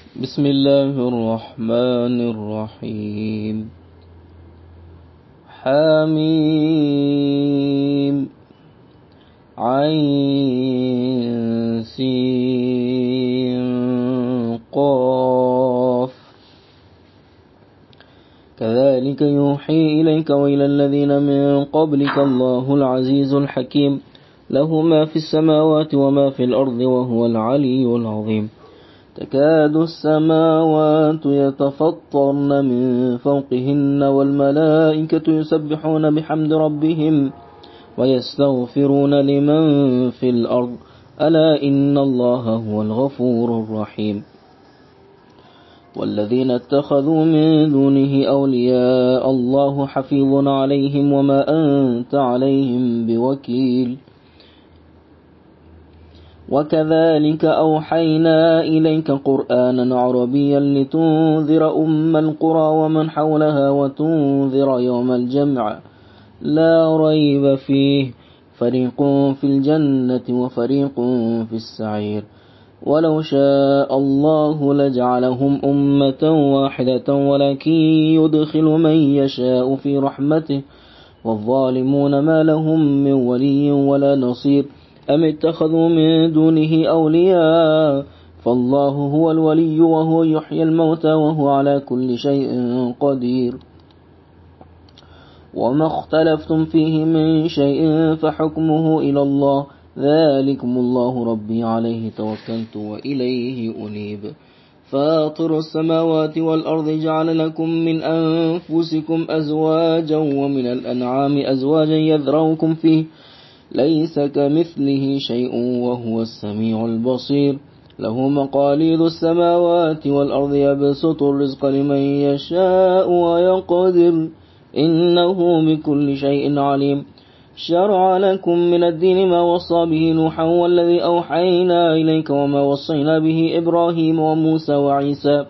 بسم الله الرحمن الرحيم. حميم عين سين قاف. كذلك يوحي إليك وإلى الذين من قبلك الله العزيز الحكيم، له ما في السماوات وما في الأرض وهو العلي العظيم. تكاد السماوات يتفطرن من فوقهن والملائكة يسبحون بحمد ربهم ويستغفرون لمن في الأرض، ألا إن الله هو الغفور الرحيم. والذين اتخذوا من دونه أولياء الله حفيظ عليهم وما أنت عليهم بوكيل. وكذلك أوحينا إليك قرآنا عربيا لتنذر أم القرى ومن حولها وتنذر يوم الجمع لا ريب فيه، فريق في الجنة وفريق في السعير. ولو شاء الله لجعلهم أمة واحدة ولكن يدخل من يشاء في رحمته، والظالمون ما لهم من ولي ولا نصير. أم اتخذوا من دونه أولياء فالله هو الولي وهو يحيي الموتى وهو على كل شيء قدير. وما اختلفتم فيه من شيء فحكمه إلى الله، ذلكم الله ربي عليه توكلت وإليه أنيب. فاطر السماوات والأرض جعل لكم من أنفسكم أزواجا ومن الأنعام أزواجا يذرؤكم فيه، ليس كمثله شيء وهو السميع البصير. له مقاليد السماوات والأرض يبسط الرزق لمن يشاء ويقدر، إنه بكل شيء عليم. شرع لكم من الدين ما وصى به نوحا والذي أوحينا إليك وما وصينا به إبراهيم وموسى وعيسى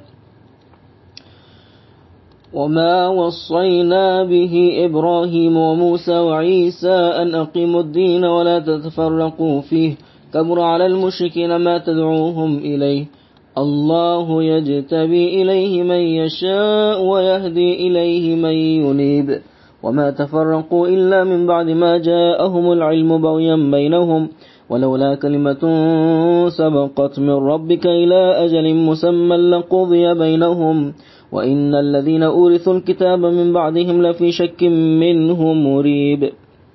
أن أقيموا الدين ولا تتفرقوا فيه، كبر على المشركين ما تدعوهم إليه. الله يجتبي إليه من يشاء ويهدي إليه من ينيب. وما تفرقوا إلا من بعد ما جاءهم العلم بغيا بينهم، ولولا كلمة سبقت من ربك إلى أجل مسمى لقضي بينهم، وإن الذين أورثوا الكتاب من بعدهم لفي شك منه مريب.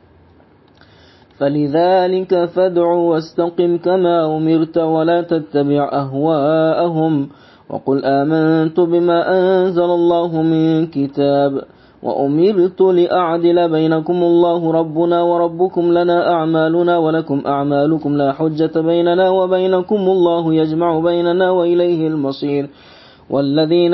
فلذلك فادع واستقم كما أمرت ولا تتبع أهواءهم، وقل آمنت بما أنزل الله من كتاب وأمرت لأعدل بينكم الله ربنا وربكم لنا أعمالنا ولكم أعمالكم لا حجة بيننا وبينكم، الله يجمع بيننا وإليه المصير. والذين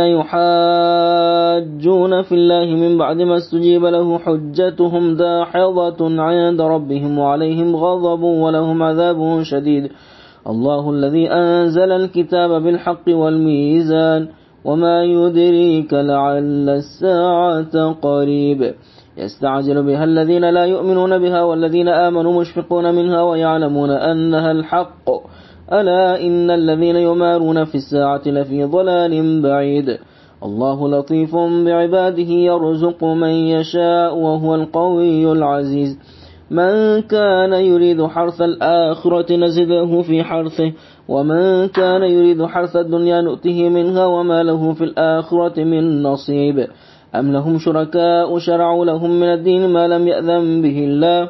يحاجون في الله من بعد ما استجيب له حجتهم داحضة عند ربهم وعليهم غضب ولهم عذاب شديد. الله الذي أنزل الكتاب بالحق والميزان، وما يدريك لعل الساعة قريب. يستعجل بها الذين لا يؤمنون بها والذين آمنوا مشفقون منها ويعلمون أنها الحق، ألا إن الذين يمارون في الساعة لفي ضلال بعيد. الله لطيف بعباده يرزق من يشاء وهو القوي العزيز. من كان يريد حرث الآخرة نزد له في حرثه، ومن كان يريد حرث الدنيا نؤته منها وما له في الآخرة من نصيب. أم لهم شركاء شرعوا لهم من الدين ما لم يأذن به الله،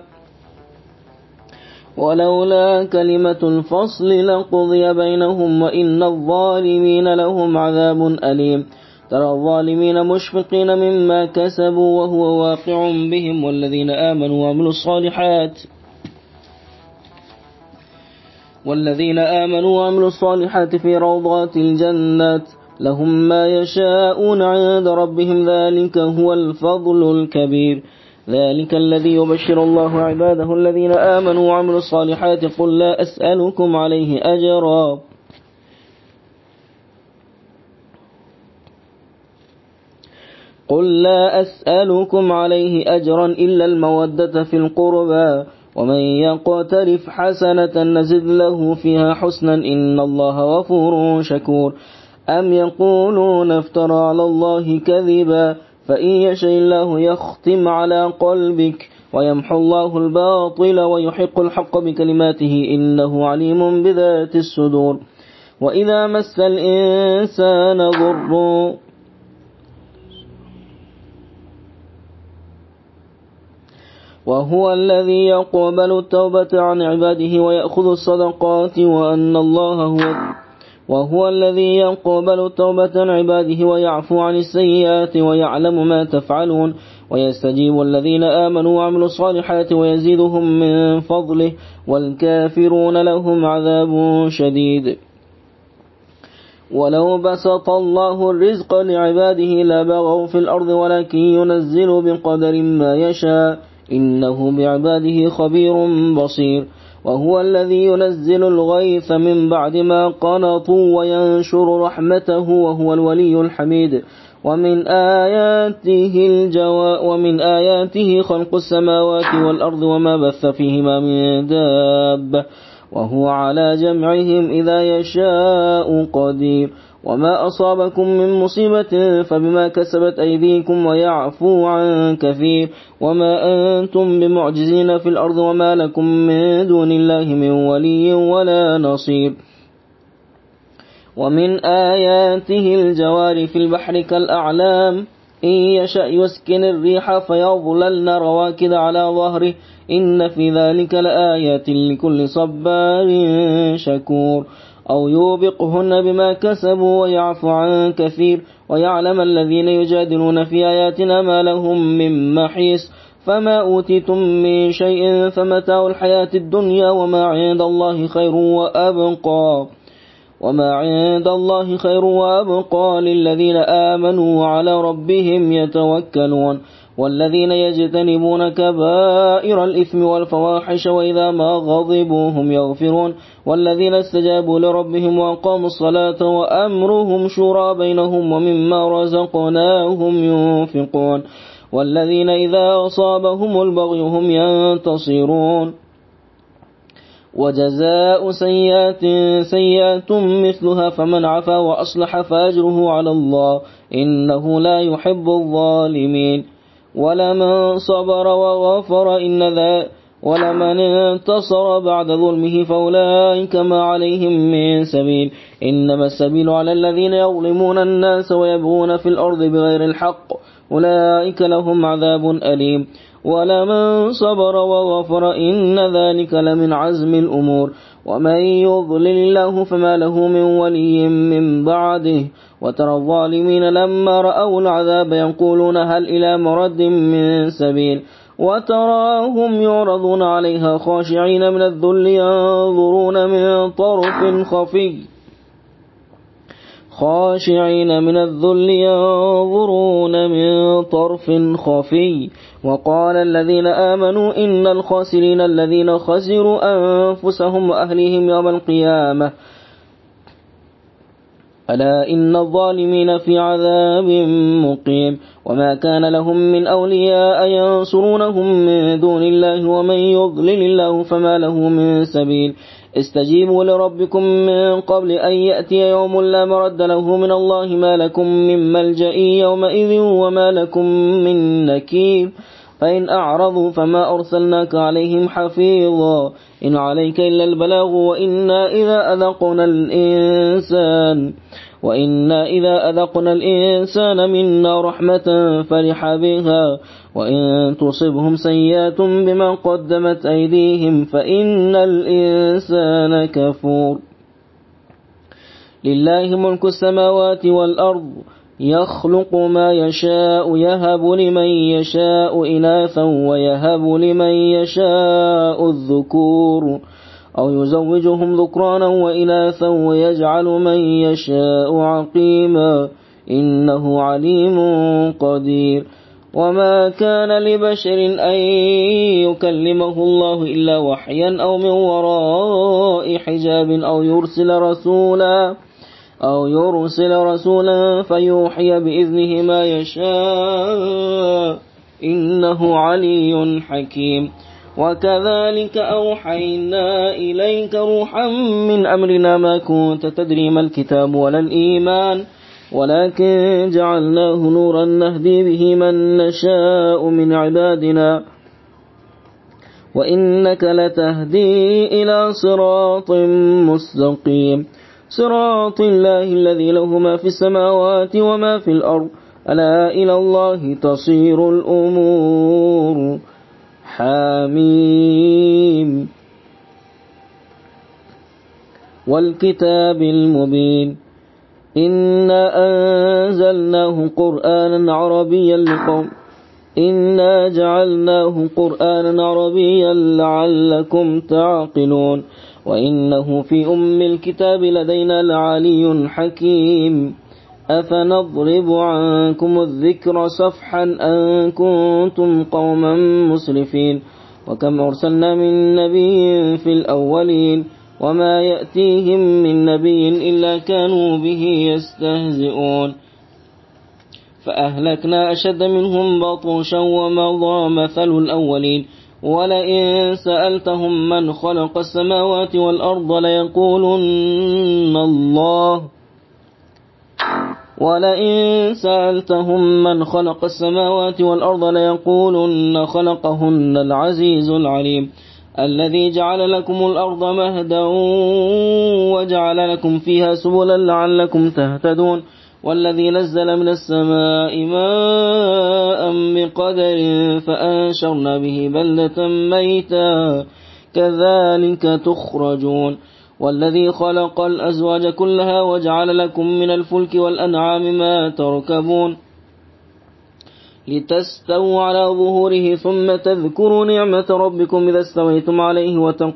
ولولا كلمة الفصل لقضي بينهم وإن الظالمين لهم عذاب أليم. ترى الظالمين مشفقين مما كسبوا وهو واقع بهم، والذين آمنوا وعملوا الصالحات في روضات الجنات لهم ما يشاءون عند ربهم، ذلك هو الفضل الكبير. ذلك الذي يبشر الله عباده الذين آمنوا وعملوا الصالحات. قل لا أسألكم عليه أجرا إلا المودة في القربى، ومن يقترف حسنة نزد له فيها حسنا إن الله غفور شكور. أم يقولون افترى على الله كذبا فإن يشاء الله يختم على قلبك ويمحو الله الباطل ويحق الحق بكلماته إنه عليم بذات الصدور وإذا مس الإنسان ضر وهو الذي يقبل التوبة عن عباده ويأخذ الصدقات وهو الذي يقبل التوبة عن عباده ويعفو عن السيئات ويعلم ما تفعلون ويستجيب الذين آمنوا وعملوا الصالحات ويزيدهم من فضله والكافرون لهم عذاب شديد ولو بسط الله الرزق لعباده لبغوا في الأرض ولكن ينزل بقدر ما يشاء إنه بعباده خبير بصير وهو الذي ينزل الغيث من بعد ما قنطوا وينشر رحمته وهو الولي الحميد ومن آياته خلق السماوات والأرض وما بث فيهما من دابة وهو على جمعهم إذا يشاء قدير وما أصابكم من مصيبة فبما كسبت أيديكم ويعفو عن كثير وما أنتم بمعجزين في الأرض وما لكم من دون الله من ولي ولا نصير ومن آياته الجوار في البحر كالأعلام إن يشأ يسكن الريح فيظللن رواكد على ظهره إن في ذلك لآيات لكل صبار شكور أو يوبقهن بما كسبوا ويعفو عن كثير ويعلم الذين يجادلون في آياتنا ما لهم من محيص فما أوتيتم من شيء فمتاع الحياة الدنيا وما عند الله خير وأبقى للذين آمنوا وعلى ربهم يتوكلون والذين يجتنبون كبائر الإثم والفواحش وإذا ما غضبوا هم يغفرون والذين استجابوا لربهم وأقاموا الصلاة وأمرهم شورى بينهم ومما رزقناهم ينفقون والذين إذا أصابهم البغي هم ينتصرون وجزاء سيئات مثلها فمن عفا وأصلح فأجره على الله إنه لا يحب الظالمين ولمن صبر وغفر ولمن انتصر بعد ظلمه فأولئك ما عليهم من سبيل إنما السبيل على الذين يظلمون الناس ويبغون في الأرض بغير الحق أولئك لهم عذاب أليم ولمن صبر وغفر إن ذلك لمن عزم الأمور ومن يضلل الله فما له من ولي من بعده وترى الظالمين لما رأوا العذاب يقولون هل إلى مرد من سبيل وتراهم يعرضون عليها خاشعين من الذل ينظرون من طرف خفي وقال الذين آمنوا إن الخاسرين الذين خسروا أنفسهم وأهليهم يوم القيامة ألا إن الظالمين في عذاب مقيم وما كان لهم من أولياء ينصرونهم من دون الله ومن يضلل الله فما له من سبيل استجيبوا لربكم من قبل أن يأتي يوم لا مرد له من الله ما لكم من ملجأ يومئذ وما لكم من نكير فإن أعرضوا فما أرسلناك عليهم حفيظا إن عليك إلا البلاغ وإنا إذا أذقنا الإنسان منا رحمة فرح بها وإن تصبهم سيئات بما قدمت أيديهم فإن الإنسان كفور لله ملك السماوات والأرض يخلق ما يشاء يهب لمن يشاء إناثا ويهب لمن يشاء الذكور أو يزوجهم ذكرانا وإناثا ويجعل من يشاء عقيما إنه عليم قدير وما كان لبشر أن يكلمه الله إلا وحيا أو من وراء حجاب أو يرسل رسولا فيوحي بإذنه ما يشاء إنه علي حكيم وكذلك أوحينا إليك روحا من أمرنا ما كنت تدري ما الكتاب ولا الإيمان ولكن جعلناه نورا نهدي به من نشاء من عبادنا وإنك لتهدي إلى صراط مستقيم صراط الله الذي له ما في السماوات وما في الأرض ألا إلى الله تصير الأمور حميم والكتاب المبين إنا أنزلناه قرآنا عربيا لقوم إنا جعلناه قرآنا عربيا لعلكم تعقلون وإنه في أم الكتاب لدينا لعلي حكيم أفنضرب عنكم الذكر صفحا أن كنتم قوما مسرفين وكم أرسلنا من نبي في الأولين وما يأتيهم من نبي إلا كانوا به يستهزئون فأهلكنا أشد منهم بطشا ومضى مثل الأولين ولئن سألتهم من خلق السماوات والأرض ليقولن الله ولئن سألتهم من خلق السماوات والأرض ليقولن خلقهن العزيز العليم الذي جعل لكم الأرض مهدا وجعل لكم فيها سبلا لعلكم تهتدون والذي نزل من السماء ماء بقدر فأنشرنا به بلدة ميتا كذلك تخرجون والذي خلق الأزواج كلها وجعل لكم من الفلك والأنعام ما تركبون لتستووا على ظهوره ثم تذكروا نعمة ربكم إذا استويتم عليه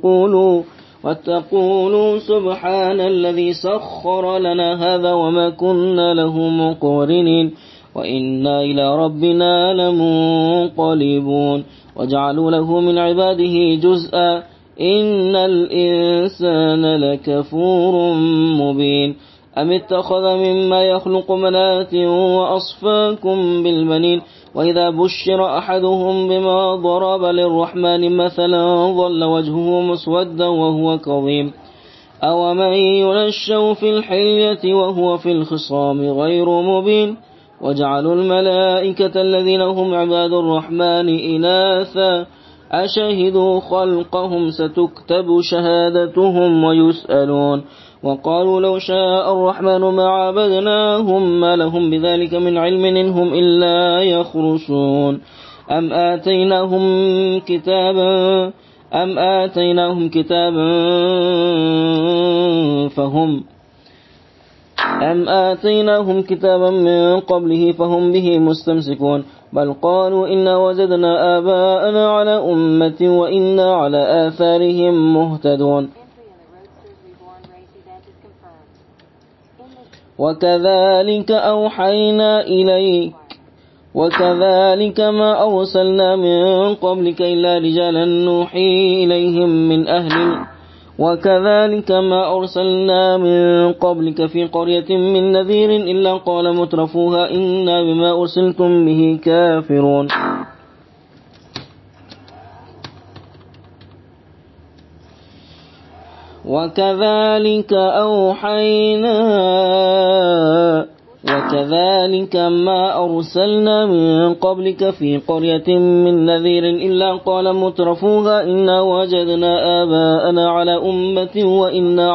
وتقولوا سبحان الذي سخر لنا هذا وما كنا له مقرنين وإنا إلى ربنا لمنقلبون وجعلوا له من عباده جزءا إن الإنسان لكفور مبين أم اتخذ مما يخلق بنات وأصفاكم بالبنين وإذا بشر أحدهم بما ضرب للرحمن مثلا ظل وجهه مسودا وهو كظيم أومن ينشأ في الحلية وهو في الخصام غير مبين وجعلوا الملائكة الذين هم عباد الرحمن إناثا أشهدوا خلقهم ستكتب شهادتهم ويسألون وقالوا لو شاء الرحمن ما عبدناهم ما لهم بذلك من علم إنهم إلا يخرصون أم آتيناهم كتابا من قبله فهم به مستمسكون بل قالوا إنا وجدنا آباءنا على أمة وإنا على آثارهم مهتدون وكذلك ما أرسلنا من قبلك إلا رجالا نوحي إليهم من وكذلك ما أرسلنا من قبلك في قرية من نذير إلا قال مترفوها إنا بما أرسلتم به كافرون وكذلك ما أرسلنا من قبلك في قرية من نذير إلا قال مترفوها إنا وجدنا آباءنا على أمة وإنا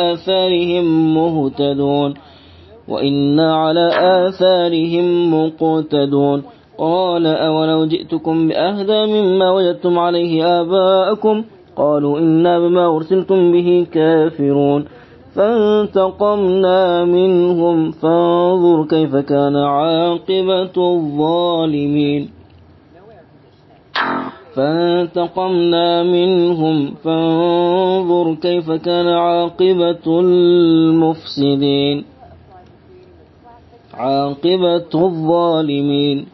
على آثارهم مقتدون قال أولو جئتكم بأهدى مما وجدتم عليه آباءكم قالوا إنا بما أرسلتم به كافرون فانتقمنا منهم فانظر كيف كان عاقبة الظالمين فانتقمنا منهم فانظر كيف كان عاقبة المفسدين عاقبة الظالمين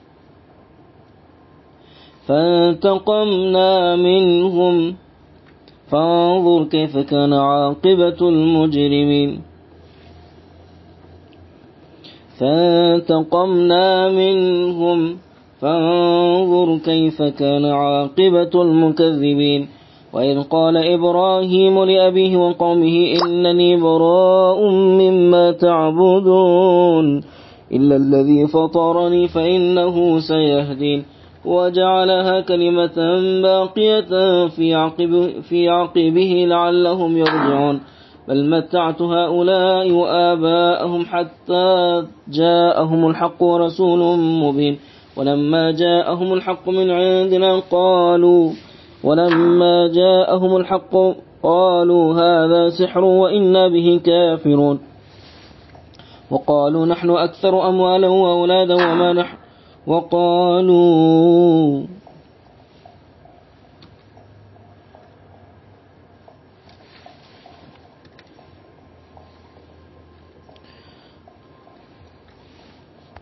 فانتقمنا منهم فانظر كيف كان عاقبة المجرمين فانتقمنا منهم فانظر كيف كان عاقبة المكذبين. وإذ قال إبراهيم لأبيه وقومه إنني براء مما تعبدون إلا الذي فطرني فإنه سيهدين وجعلها كلمة باقية في عقبه لعلهم يرجعون بل متعت هؤلاء وآباءهم حتى جاءهم الحق ورسول مبين ولما جاءهم الحق من عندنا قالوا هذا سحر وإنا به كافرون وقالوا نحن أكثر أموالا وأولادا وقالوا